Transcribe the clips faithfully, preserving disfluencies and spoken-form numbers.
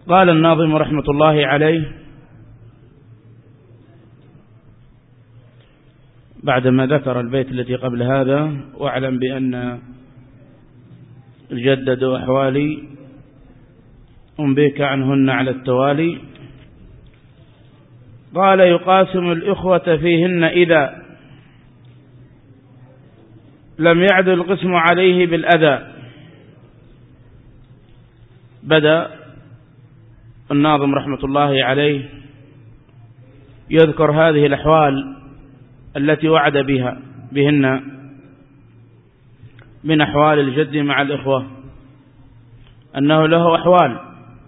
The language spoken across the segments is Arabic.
قال الناظم رحمة الله عليه بعدما ذكر البيت الذي قبل هذا: واعلم بأن الجدد أحوالي أنبيك عنهن على التوالي. قال: يقاسم الإخوة فيهن إذا لم يعد القسم عليه بالأذى. بدأ الناظم رحمة الله عليه يذكر هذه الأحوال التي وعد بها بهن من أحوال الجد مع الإخوة، أنه له أحوال.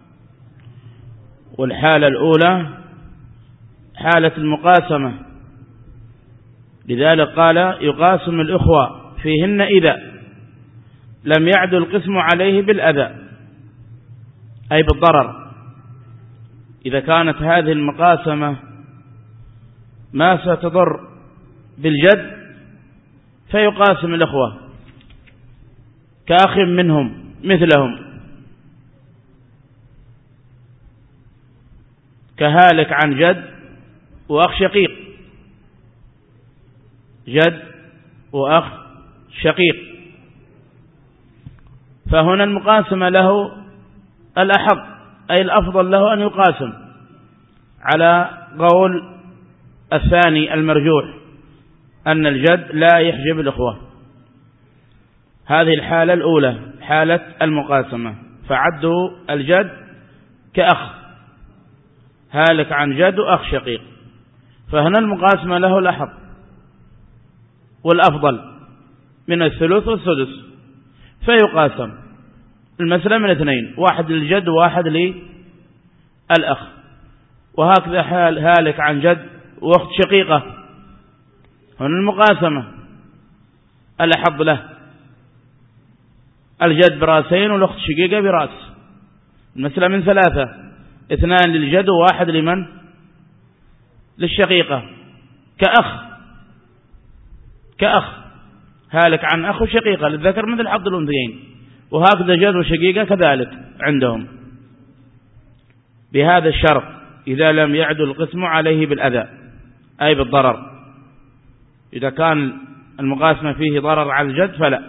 والحالة الأولى حالة المقاسمة، لذلك قال: يقاسم الإخوة فيهن إذا لم يعد القسم عليه بالأذى، أي بالضرر. إذا كانت هذه المقاسمة ما ستضر بالجد فيقاسم الإخوة كأخ منهم مثلهم، كهالك عن جد وأخ شقيق، جد وأخ شقيق. فهنا المقاسمة له الأحق، أي الأفضل له أن يقاسم على قول الثاني المرجوح، أن الجد لا يحجب الإخوة. هذه الحالة الأولى حالة المقاسمة، فعدوا الجد كأخ، هالك عن جد وأخ شقيق. فهنا المقاسمة له الأحق والأفضل من الثلث والسدس، فيقاسم المسألة من اثنين، واحد للجد وواحد للأخ. وهكذا حال هالك عن جد وأخت شقيقة، هنا المقاسمة الأحظ له، الجد براسين والأخت شقيقة براس. المسألة من ثلاثة، اثنان للجد وواحد لمن؟ للشقيقة، كأخ كأخ هالك عن أخ شقيقة، للذكر مثل حظ الأنثيين. وهكذا جد وشقيقة كذلك عندهم، بهذا الشرط: إذا لم يعد القسم عليه بالأذى، أي بالضرر. إذا كان المقاسمة فيه ضرر على الجد فلا.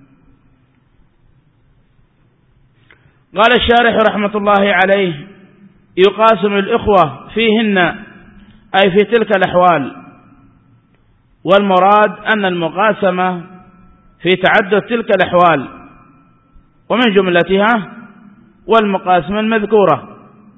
قال الشارح رحمة الله عليه: يقاسم الإخوة فيهن، أي في تلك الأحوال. والمراد أن المقاسمة في تعدد تلك الأحوال، ومن جملتها والمقاسمة المذكورة.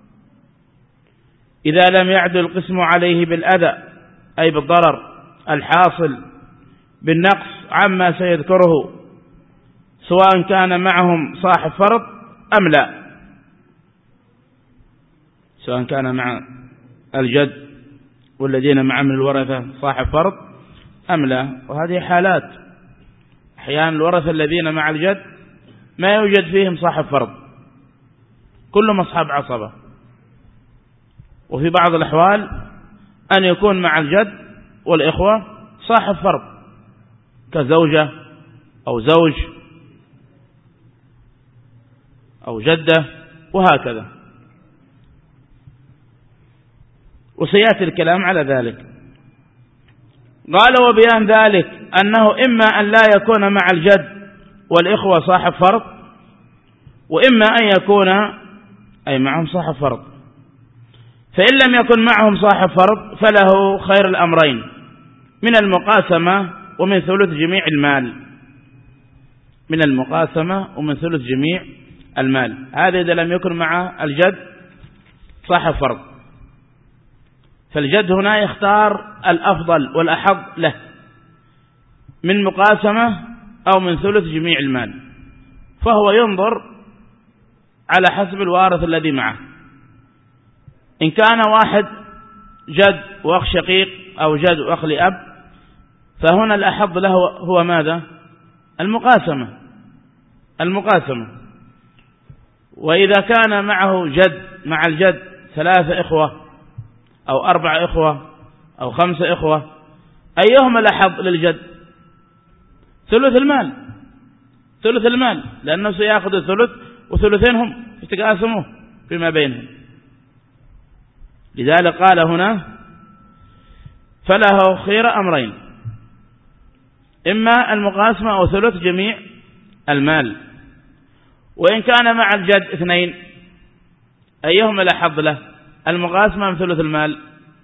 إذا لم يعد القسم عليه بالأذى، أي بالضرر الحاصل بالنقص عما سيذكره، سواء كان معهم صاحب فرض أم لا، سواء كان مع الجد والذين معه من الورثة صاحب فرض أم لا. وهذه حالات، أحيانا الورثة الذين مع الجد ما يوجد فيهم صاحب فرض، كلهم أصحاب عصبة. وفي بعض الأحوال أن يكون مع الجد والإخوة صاحب فرض، كزوجة أو زوج أو جدة وهكذا، وسيأتي الكلام على ذلك. قال: وبيان ذلك أنه إما أن لا يكون مع الجد والإخوة صاحب فرض، وإما أن يكون أي معهم صاحب فرض. فإن لم يكن معهم صاحب فرض فله خير الأمرين من المقاسمة ومن ثلث جميع المال، من المقاسمة ومن ثلث جميع المال. هذا إذا لم يكن مع الجد صاحب فرض، فالجد هنا يختار الأفضل والأحظ له من مقاسمة أو من ثلث جميع المال، فهو ينظر على حسب الوارث الذي معه. إن كان واحد جد وأخ شقيق أو جد وأخ لأب، فهنا الأحظ له هو ماذا؟ المقاسمة المقاسمة. وإذا كان معه جد مع الجد ثلاثة إخوة أو أربع إخوة أو خمسة إخوة، أيهم الأحظ للجد؟ ثلث المال، ثلث المال، لأنه سيأخذ الثلث وثلثين هم يتقاسموه، فيما بينهم. لذلك قال هنا فله خير أمرين، إما المقاسمة أو ثلث جميع المال. وإن كان مع الجد اثنين أيهما الأحظ له، المقاسمة أم ثلث المال؟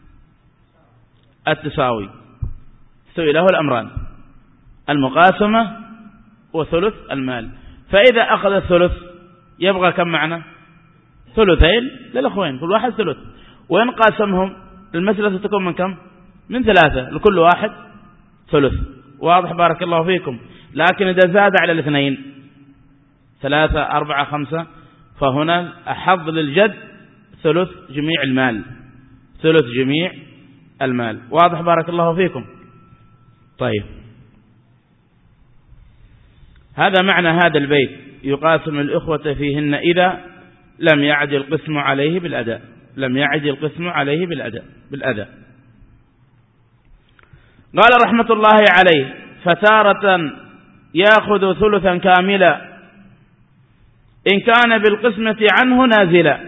التساوي، استوي له الأمران، المقاسمة وثلث المال. فإذا أخذ الثلث يبغى كم معنا؟ ثلثين للأخوين، كل واحد ثلث. وإن قاسمهم المسألة ستكون من كم؟ من ثلاثة، لكل واحد ثلث. واضح بارك الله فيكم. لكن إذا زاد على الاثنين ثلاثة أربعة خمسة فهنا أحظ للجد ثلث جميع المال، ثلث جميع المال. واضح بارك الله فيكم. طيب، هذا معنى هذا البيت: يقاسم الإخوة فيهن إذا لم يعد القسم عليه بالأداء، لم يعد القسم عليه بالأداء بالأداء. قال رحمة الله عليه: فتارة يأخذ ثلثا كاملا إن كان بالقسمة عنه نازلا.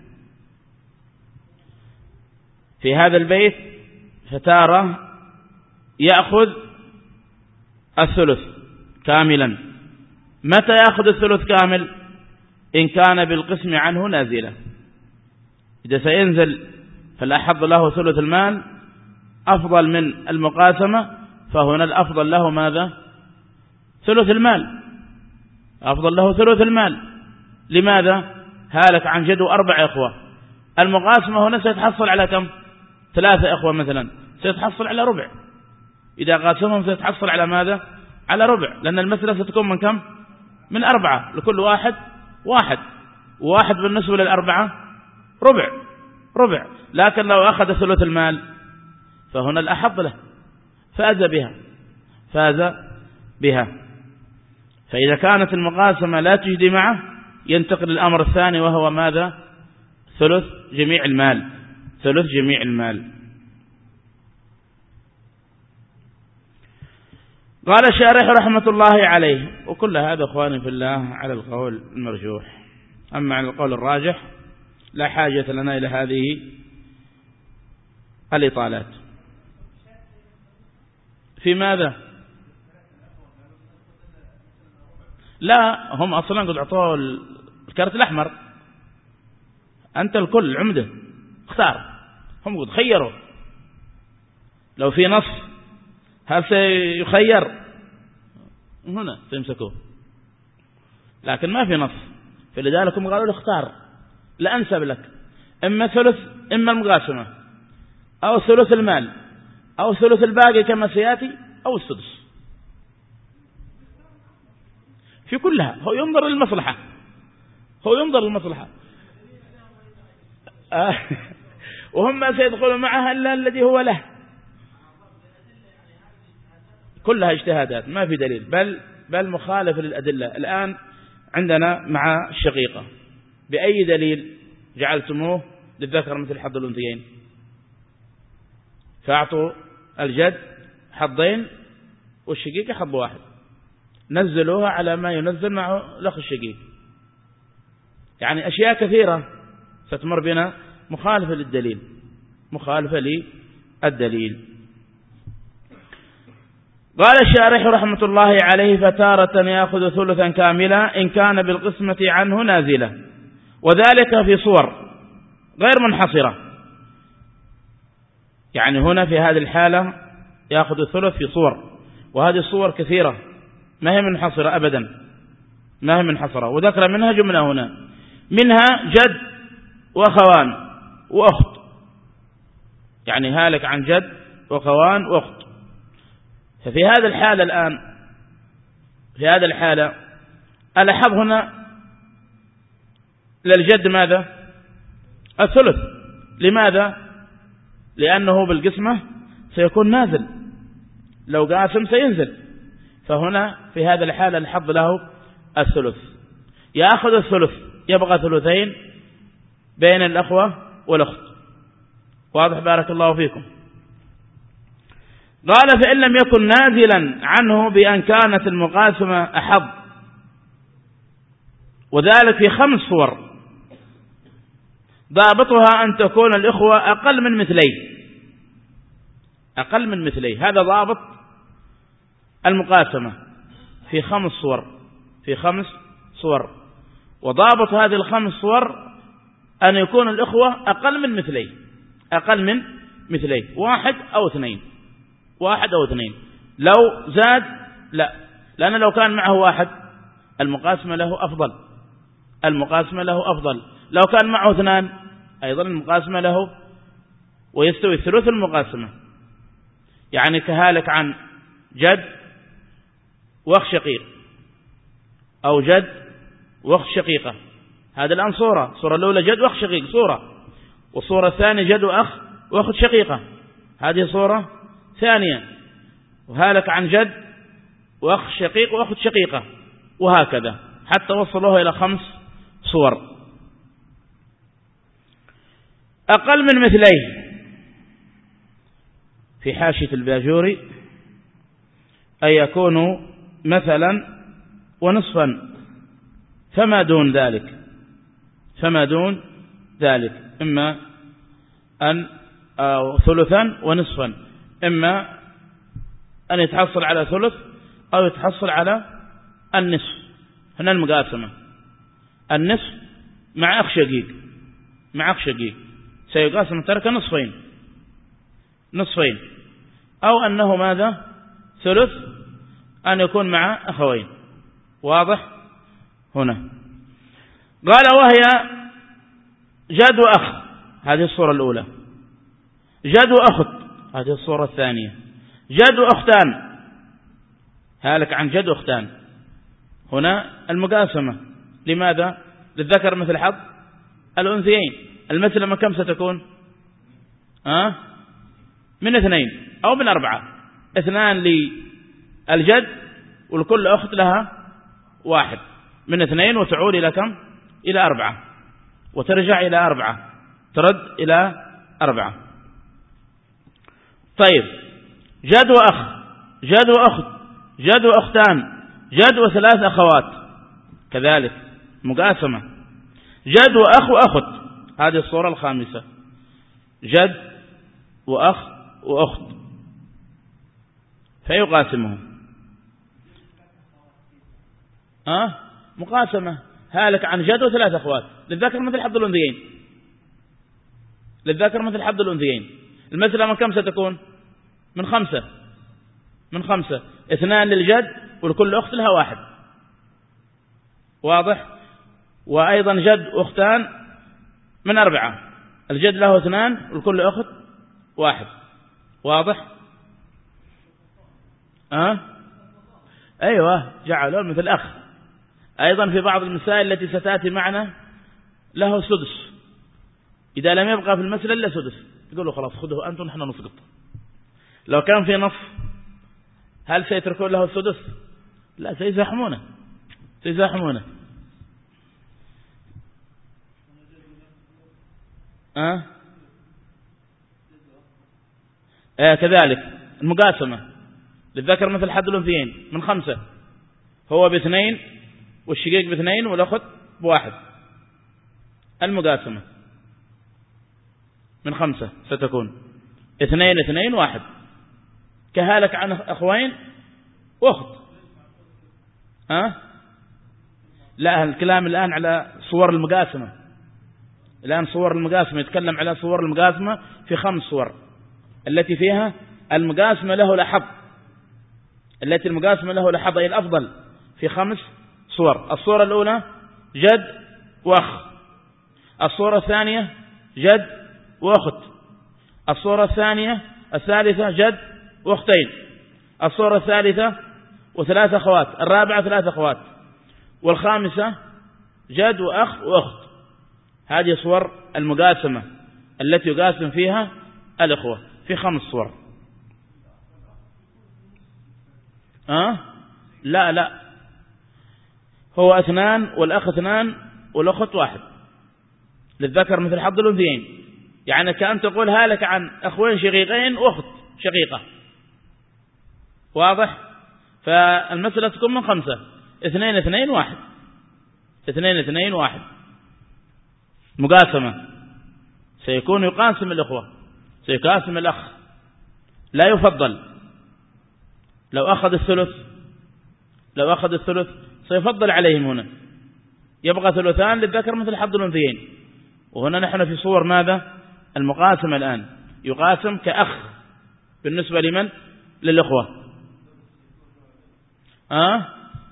في هذا البيت فتارة يأخذ الثلث كاملا. متى يأخذ الثلث كامل؟ إن كان بالقسم عنه نازلا. إذا سينزل فالأحظ له ثلث المال أفضل من المقاسمة، فهنا الأفضل له ماذا؟ ثلث المال، أفضل له ثلث المال. لماذا؟ هالك عن جد أربع إخوة، المقاسمة هنا سيتحصل على كم؟ ثلاثة إخوة مثلا، سيتحصل على ربع. إذا قاسمهم سيتحصل على ماذا؟ على ربع، لأن المسألة ستكون من كم؟ من أربعة، لكل واحد واحد، وواحد بالنسبة للأربعة ربع ربع. لكن لو أخذ ثلث المال فهنا الأحظ له، فاز بها فاز بها. فإذا كانت المقاسمة لا تجدي معه ينتقل الأمر الثاني، وهو ماذا؟ ثلث جميع المال، ثلث جميع المال. قال الشارح رحمة الله عليه: وكل هذا أخواني في الله على القول المرجوح، أما على القول الراجح لا حاجة لنا إلى هذه الإطالات. في ماذا؟ لا، هم أصلا قد أعطوه الكارت الأحمر، أنت الكل العمدة اختار، هم قد خيروا. لو في نص هل سيخير؟ هنا سيمسكوه، لكن ما في نص، فلذلك هم قالوا له اختار لأنسب لك، إما ثلث إما المقاسمة، أو ثلث المال، أو ثلث الباقي كما سيأتي، أو السدس. في كلها هو ينظر للمصلحة، هو ينظر للمصلحة. آه وهم ما سيدخلوا معها إلا الذي هو له. كلها اجتهادات، ما في دليل، بل بل مخالف للأدلة. الآن عندنا مع الشقيقة، بأي دليل جعلتموه للذكر مثل حظ الأنثيين؟ فأعطوا الجد حظين والشقيق حظ واحد، نزلوها على ما ينزل مع الأخ الشقيق. يعني أشياء كثيرة ستمر بنا مخالفة للدليل، مخالفة للدليل. قال الشارح رحمة الله عليه: فتارة يأخذ ثلثا كاملا إن كان بالقسمة عنه نازلة، وذلك في صور غير منحصرة. يعني هنا في هذه الحالة يأخذ الثلث في صور، وهذه الصور كثيرة ما هي منحصرة أبدا، ما هي منحصرة. وذكر منها جملة هنا، منها جد وأخوان وأخت، يعني هالك عن جد وأخوان وأخت. ففي هذا الحالة الآن في هذا الحالة الأحظ هنا للجد ماذا؟ الثلث. لماذا؟ لأنه بالقسمة سيكون نازل، لو قاسم سينزل، فهنا في هذا الحالة الحظ له الثلث. يأخذ الثلث، يبقى ثلثين بين الأخوة والأخت. واضح بارك الله فيكم. قال: فإن لم يكن نازلا عنه بأن كانت المقاسمة أحظ، وذلك في خمس صور. ضابطها أن تكون الإخوة أقل من مثلين، أقل من مثلين. هذا ضابط المقاسمة في خمس صور، في خمس صور. وضابط هذه الخمس صور أن يكون الإخوة أقل من مثلين، أقل من مثلين، واحد أو اثنين، واحد أو اثنين. لو زاد لا، لأن لو كان معه واحد المقاسمة له أفضل، المقاسمة له أفضل. لو كان معه اثنان أيضا المقاسمة له، ويستوي ثلث المقاسمة. يعني كهالك عن جد وأخ شقيق، أو جد وأخت شقيقة. هذا الآن صورة، صورة الأولى جد وأخ شقيق صورة، والصورة الثانية جد وأخ وأخت شقيقة، هذه صورة ثانية. وهالك عن جد وأخ شقيق وأخت شقيقة، وهكذا حتى وصلوه إلى خمس صور. أقل من مثليه في حاشية الباجوري أن يكونوا مثلا ونصفا فما دون ذلك، فما دون ذلك، إما أن أو ثلثا ونصفا، إما أن يتحصل على ثلث أو يتحصل على النصف. هنا المقاسمة النصف مع أخ شقيق، مع أخ شقيق سيقاسم ترك نصفين، نصفين، أو أنه ماذا ثلث أن يكون مع أخوين. واضح؟ هنا قال وهي جد وأخ، هذه الصورة الأولى. جد وأخت، هذه الصورة الثانية. جد وأختان، هالك عن جد وأختان. هنا المقاسمة لماذا؟ للذكر مثل حظ الأنثيين. المسألة كم ستكون؟ أه؟ من اثنين أو من أربعة. اثنان للجد ولكل أخت لها واحد، من اثنين وتعود إلى كم؟ إلى أربعة، وترجع إلى أربعة، ترد إلى أربعة. طيب جد وأخ، جد وأخت، جد وأختان، جد وثلاث أخوات، كذلك مقاسمة. جد وأخ وأخت، هذه الصورة الخامسة. جد وأخ وأخت فيقاسمهم. أه؟ مقاسمة هالك عن جد وثلاث أخوات، للذكر مثل حظ الأنثيين، للذكر مثل حظ الأنثيين. المسألة من كم ستكون؟ من خمسة، من خمسة. اثنان للجد ولكل أخت لها واحد. واضح؟ وأيضا جد أختان من أربعة، الجد له اثنان ولكل أخت واحد. واضح؟ أه؟ أيوة جعلوا مثل أخ. أيضا في بعض المسائل التي ستأتي معنا له سدس، إذا لم يبقى في المسألة إلا سدس يقولوا خلاص خذه أنتم نحن نسقط. لو كان في نص هل سيتركون له السدس؟ لا، سيزاحمونه، سيزاحمونه. أه؟ آه كذلك المقاسمة للذكر مثل حظ الأنثيين من خمسة، هو باثنين والشقيق باثنين والأخت بواحد. المقاسمة من خمسة ستكون اثنين اثنين واحد، كهالك عن أخوين وأخت. أه؟ لا، الكلام الآن على صور المقاسمة، الآن صور المقاسمة، يتكلم على صور المقاسمة في خمس صور التي فيها المقاسمة له لحظ، التي المقاسمة له لحظ أي الأفضل في خمس صور. الصورة الأولى جد وأخ، الصورة الثانية جد وأخت، الصورة الثانية الثالثة جد وأختين، الصورة الثالثة وثلاث أخوات، الرابعة ثلاث أخوات، والخامسة جد وأخ وأخت. هذه صور المقاسمة التي يقاسم فيها الأخوة في خمس صور. أه؟ لا لا، هو اثنان والأخ اثنان والأخت واحد، للذكر مثل حظ الأنثيين. يعني كأن تقول هالك عن أخوين شقيقين وأخت شقيقة. واضح؟ فالمسألة تكون من خمسة، اثنين اثنين واحد، اثنين اثنين واحد، مقاسمة. سيكون يقاسم الإخوة، سيقاسم الأخ، لا يفضل. لو أخذ الثلث لو أخذ الثلث سيفضل عليهم، هنا يبقى ثلثان للذكر مثل حظ الأنثيين. وهنا نحن في صور ماذا؟ المقاسمة الآن، يقاسم كأخ بالنسبة لمن؟ للإخوة. أه؟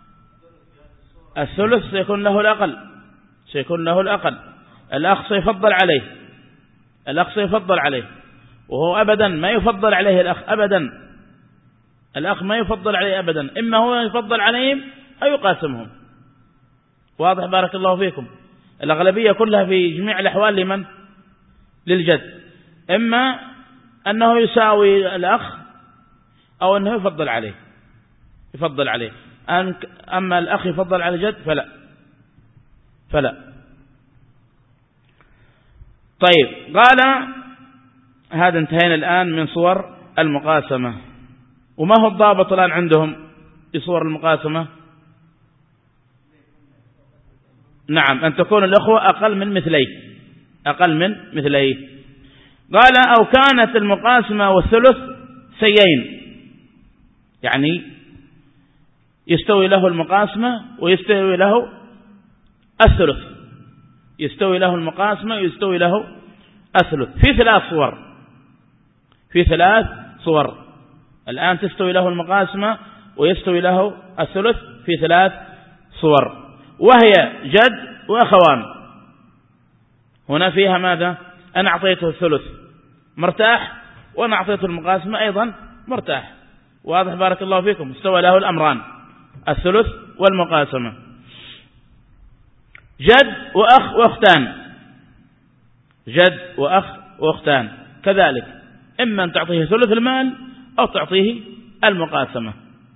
الثلث سيكون له الأقل، سيكون له الأقل. الأخ سيفضل عليه، الأخ سيفضل عليه، وهو أبدا ما يفضل عليه الأخ أبدا، الأخ ما يفضل عليه أبدا، إما هو يفضل عليهم أو يقاسمهم. واضح؟ بارك الله فيكم. الأغلبية كلها في جميع الأحوال لمن؟ للجد، إما أنه يساوي الأخ أو أنه يفضل عليه، يفضل عليه. أما الأخ يفضل على الجد فلا فلا طيب، قال هذا انتهينا الآن من صور المقاسمة. وما هو الضابط الآن عندهم في صور المقاسمة؟ نعم، أن تكون الأخوة أقل من مثليه، أقل من مثليه. قال أو كانت المقاسمة والثلث سيين، يعني يستوي له المقاسمة ويستوي له الثلث، يستوي له المقاسمة ويستوي له الثلث في ثلاث صور، في ثلاث صور. الآن تستوي له المقاسمة ويستوي له الثلث في ثلاث صور، وهي جد وأخوان. هنا فيها ماذا؟ أنا أعطيته الثلث مرتاح، وأنا أعطيته المقاسمة أيضا مرتاح. واضح؟ بارك الله فيكم. استوى له الأمران، الثلث والمقاسمة. جد وأخ وأختان، جد وأخ وأختان كذلك، إما أن تعطيه ثلث المال أو تعطيه المقاسمة.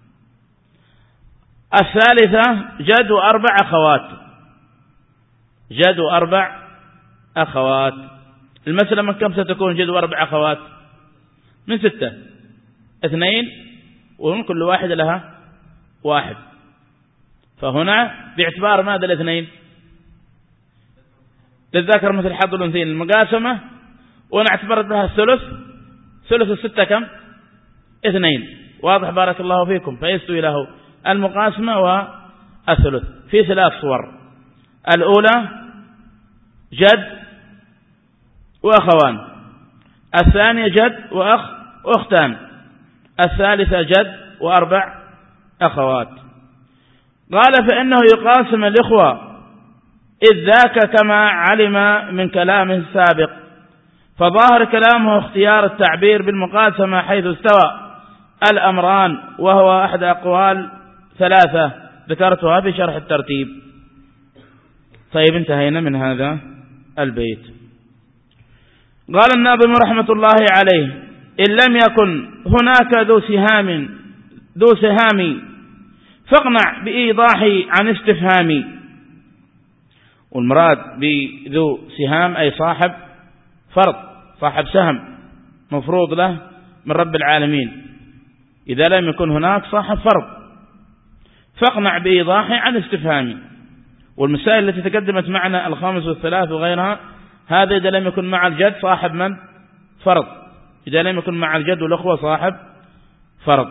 الثالثة جد وأربع أخوات، جد وأربع أخوات. المسألة من كم ستكون جد وأربع أخوات؟ من ستة، اثنين، وهم كل واحدة لها واحد. فهنا باعتبار ماذا الاثنين؟ للذكر مثل حظ الأنثيين المقاسمة، وأنا اعتبرت لها الثلث، ثلث الستة كم؟ اثنين. واضح؟ بارك الله فيكم. فيستوي له المقاسمة والثلث في ثلاث صور. الأولى جد وأخوان، الثانية جد وأخ وأختان، الثالثة جد وأربع أخوات. قال فإنه يقاسم الإخوة إذ ذاك كما علم من كلامه السابق، فظاهر كلامه اختيار التعبير بالمقاسمة حيث استوى الأمران، وهو أحد أقوال ثلاثة ذكرتها في شرح الترتيب. طيب، انتهينا من هذا البيت. قال الناظم رحمة الله عليه: إن لم يكن هناك ذو سهام ذو سهام فاقنع بإيضاحي عن استفهامي. والمراد بذو سهام أي صاحب فرض، صاحب سهم مفروض له من رب العالمين. إذا لم يكن هناك صاحب فرض فاقنع بإيضاحي عن استفهامي. والمسائل التي تقدمت معنا الخامس والثلاث وغيرها، هذا إذا لم يكن مع الجد صاحب من؟ فرض. إذا لم يكن مع الجد والأخوة صاحب فرض.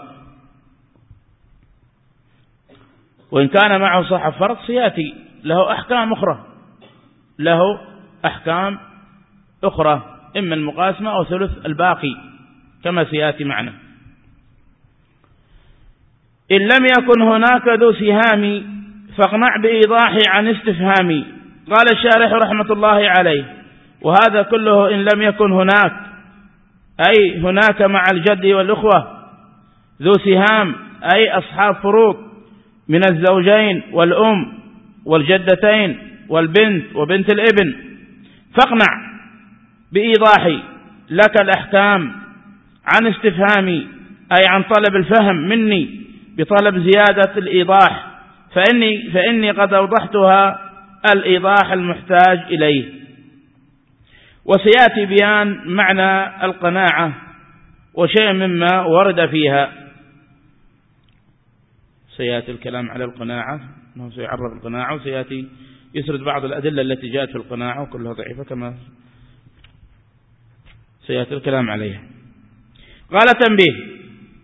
وإن كان معه صاحب فرض سيأتي له أحكام أخرى، له أحكام أخرى، إما المقاسمة أو ثلث الباقي كما سيأتي معنا. إن لم يكن هناك ذو سهام فاقنع بإيضاحي عن استفهامي. قال الشارح رحمة الله عليه: وهذا كله إن لم يكن هناك، أي هناك مع الجد والأخوة ذو سهام، أي أصحاب فروض من الزوجين والأم والجدتين والبنت وبنت الابن. فاقنع بإيضاحي لك الأحكام عن استفهامي، أي عن طلب الفهم مني بطلب زيادة الإيضاح، فإني, فإني قد أوضحتها الإيضاح المحتاج إليه. وسيأتي بيان معنى القناعة وشيء مما ورد فيها. سيأتي الكلام على القناعة، أنه سيعرف القناعة، وسيأتي يسرد بعض الأدلة التي جاءت في القناعة وكلها ضعيفة كما سيأتي الكلام عليها. قال تنبيه: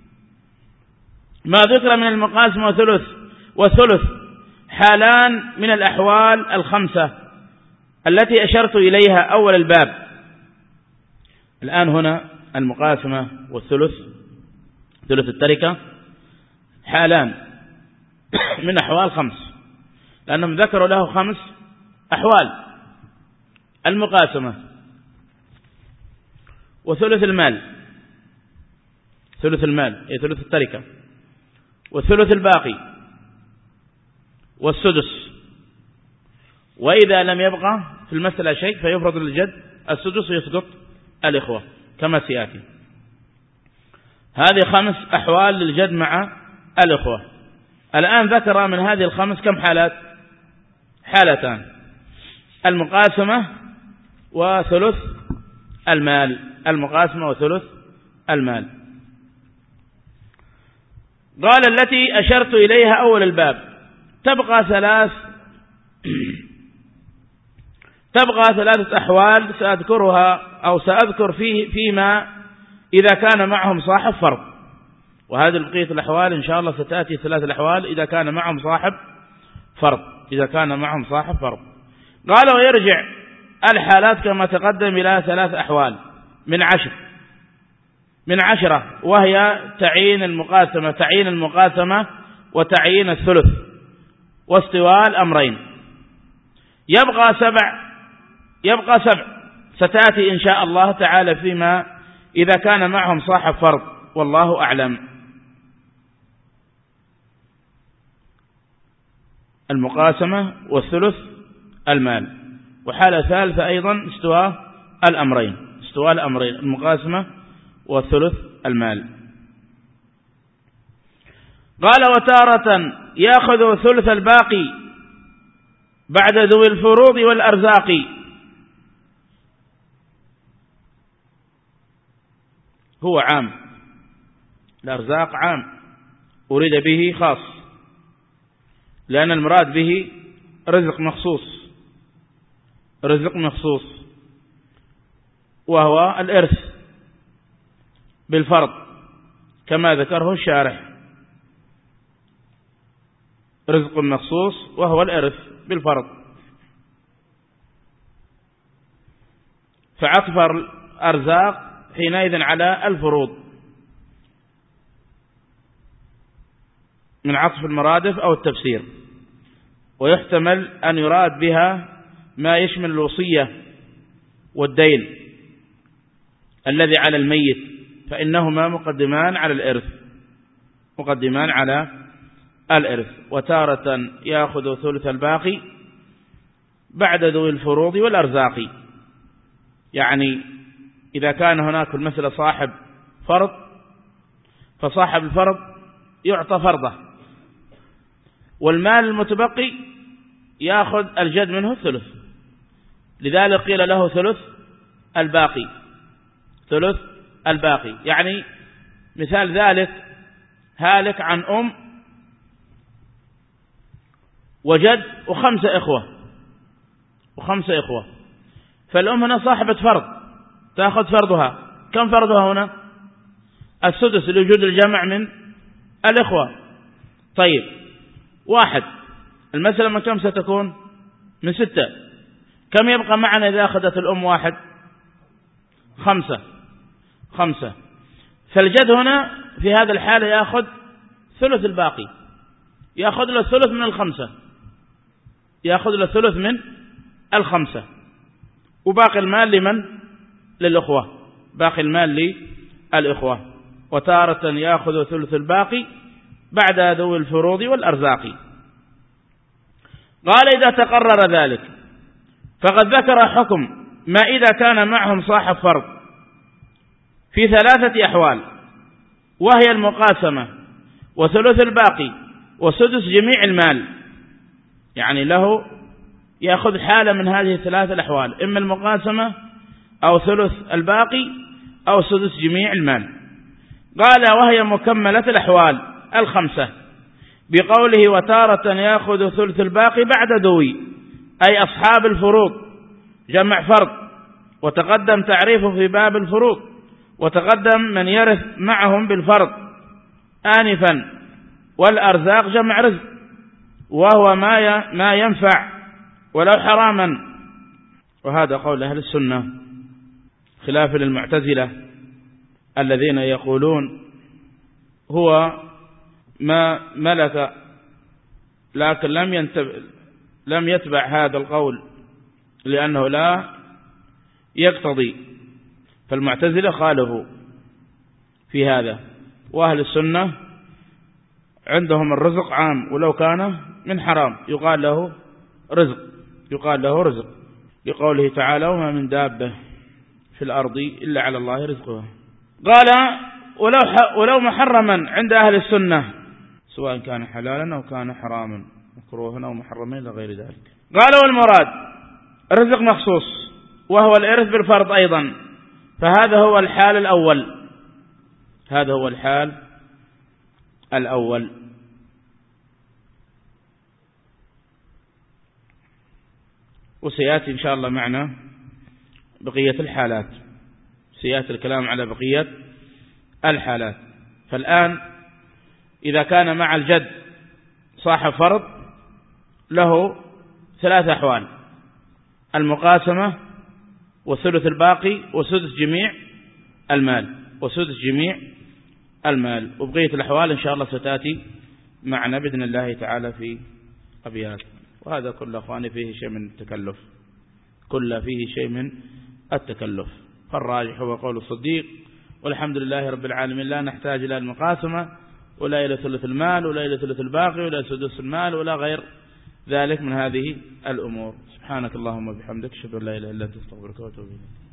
ما ذكر من المقاسم وثلث وثلث حالان من الأحوال الخمسة التي أشرت إليها أول الباب. الآن هنا المقاسمة والثلث، ثلث التركة، حالان من أحوال خمس، لأنهم ذكروا له خمس أحوال: المقاسمة وثلث المال، ثلث المال هي ثلث التركة، والثلث الباقي، والسدس. وإذا لم يبقى في المسألة شيء فيفرض للجد السدس ويسقط الإخوة كما سيأتي. هذه خمس أحوال للجد مع الإخوة. الآن ذكر من هذه الخمس كم حالات؟ حالتان: المقاسمة وثلث المال. المقاسمة وثلث المال. قال: التي أشرت إليها أول الباب. تبقى ثلاث تبقى ثلاثة أحوال سأذكرها أو سأذكر فيه فيما إذا كان معهم صاحب فرض، وهذه بقية الأحوال إن شاء الله ستأتي ثلاث الأحوال إذا كان معهم صاحب فرض إذا كان معهم صاحب فرض. قال: ويرجع الحالات كما تقدم إلى ثلاث أحوال من عشر من عشرة وهي تعيين المقاسمة تعيين المقاسمة وتعيين الثلث واستواء الأمرين. يبقى سبع يبقى سبع ستأتي إن شاء الله تعالى فيما إذا كان معهم صاحب فرض، والله أعلم. المقاسمة والثلث المال. وحالة ثالثة أيضا استواء الأمرين استواء الأمرين المقاسمة والثلث المال. قال: وتارة يأخذ ثلث الباقي بعد ذوي الفروض والأرزاق. هو عام، الأرزاق عام أريد به خاص، لأن المراد به رزق مخصوص رزق مخصوص وهو الإرث بالفرض كما ذكره الشارح. رزق مخصوص وهو الإرث بالفرض، فعطف الأرزاق حينئذ على الفروض من عطف المرادف أو التفسير. ويحتمل أن يراد بها ما يشمل الوصية والدين الذي على الميت، فإنهما مقدمان على الإرث مقدمان على الإرث. وتارة يأخذ ثلث الباقي بعد ذوي الفروض والأرزاق، يعني إذا كان هناك المسألة صاحب فرض فصاحب الفرض يعطى فرضه، والمال المتبقي يأخذ الجد منه الثلث، لذلك قيل له ثلث الباقي ثلث الباقي. يعني مثال ذلك: هالك عن أم وجد وخمسة إخوة وخمسة إخوة فالأم هنا صاحبة فرض تأخذ فرضها. كم فرضها هنا؟ السدس لوجود الجمع من الإخوة. طيب، واحد، المسألة من كم ستكون؟ من ستة. كم يبقى معنا إذا أخذت الأم واحد؟ خمسة خمسة فالجد هنا في هذا الحالة يأخذ ثلث الباقي، يأخذ له الثلث من الخمسة يأخذ له الثلث من الخمسة وباقي المال لمن؟ للأخوة باقي المال للأخوة. وتارة يأخذ ثلث الباقي بعد ذوي الفروض والأرزاق. قال: إذا تقرر ذلك فقد ذكر حكم ما إذا كان معهم صاحب فرض في ثلاثة أحوال، وهي المقاسمة وثلث الباقي وسدس جميع المال. يعني له يأخذ حالة من هذه الثلاثة الأحوال، إما المقاسمة أو ثلث الباقي أو سدس جميع المال. قال: وهي مكملة الأحوال الخمسة بقوله: وتارة يأخذ ثلث الباقي بعد ذوي، أي أصحاب الفروض جمع فرض وتقدم تعريفه في باب الفروض، وتقدم من يرث معهم بالفرض آنفا، والأرزاق جمع رزق، وهو ما ما ينفع ولو حراما. وهذا قول أهل السنة خلاف للمعتزلة الذين يقولون هو ما ملك، لكن لم ينتبه لم يتبع هذا القول لأنه لا يقتضي، فالمعتزلة خالفوا في هذا. وأهل السنة عندهم الرزق عام ولو كان من حرام يقال له رزق، يقال له رزق لقوله تعالى وما من دابة في الأرض إلا على الله رزقها. قال ولو, ولو محرما عند أهل السنة سواء كان حلالا أو كان حراما مكروها أو محرما إلى غير ذلك. قال والمراد رزق مخصوص وهو الإرث بالفرض أيضا، فهذا هو الحال الأول، هذا هو الحال الأول. وسيأتي إن شاء الله معنا بقية الحالات، سيأتي الكلام على بقية الحالات. فالآن إذا كان مع الجد صاحب فرض له ثلاث أحوال: المقاسمة، وثلث الباقي، وسدس جميع المال، وسدس جميع المال. وبقية الأحوال إن شاء الله ستأتي معنا بإذن الله تعالى في أبيات. وهذا كله أخواني فيه شيء من التكلف، كله فيه شيء من التكلف، فالراجح هو قول الصديق والحمد لله رب العالمين. لا نحتاج إلى المقاسمة ولا إلى ثلث المال ولا إلى ثلث الباقي ولا سدس المال ولا غير ذلك من هذه الأمور. سبحانك اللهم وبحمدك، أشهد أن لا إله إلا أنت، أستغفرك وأتوب إليك.